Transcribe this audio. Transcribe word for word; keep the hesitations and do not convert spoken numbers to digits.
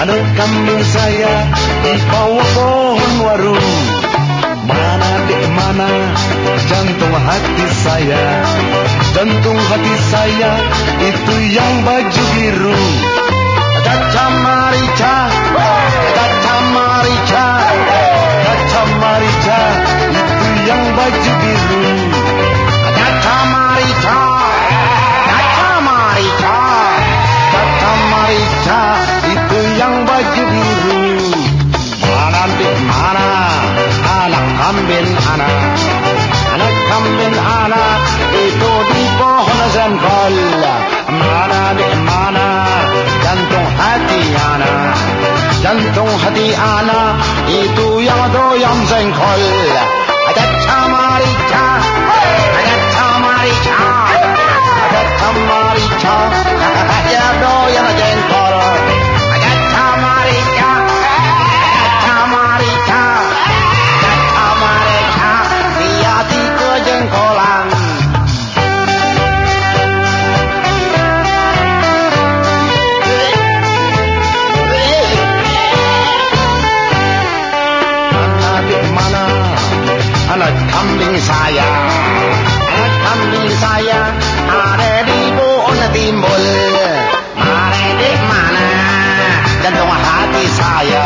Anak kambing saya di bawah pohon waru. Mana dek mana jantung hati saya. Jantung hati saya itu yang baju biru. Kaca marica, kaca marica, kaca marica itu yang baju biru. Kaca marica, kaca marica, kaca marica itu yang baju biru. Mana dek mana anak kambing anak, anak kambing anak itu di pohon zengkol. Mana dek mana jantung hati anak, jantung hati anak itu yang doyan zengkol. Ada camarica, ada camarica, ada camarica, dia doyan zengkol. Ada camarica, ada camarica, ada camarica, dia di kejengkolan. Anak kambing saya, anak kambing saya ada di pohon timbul. Mana di mana jantung hati saya.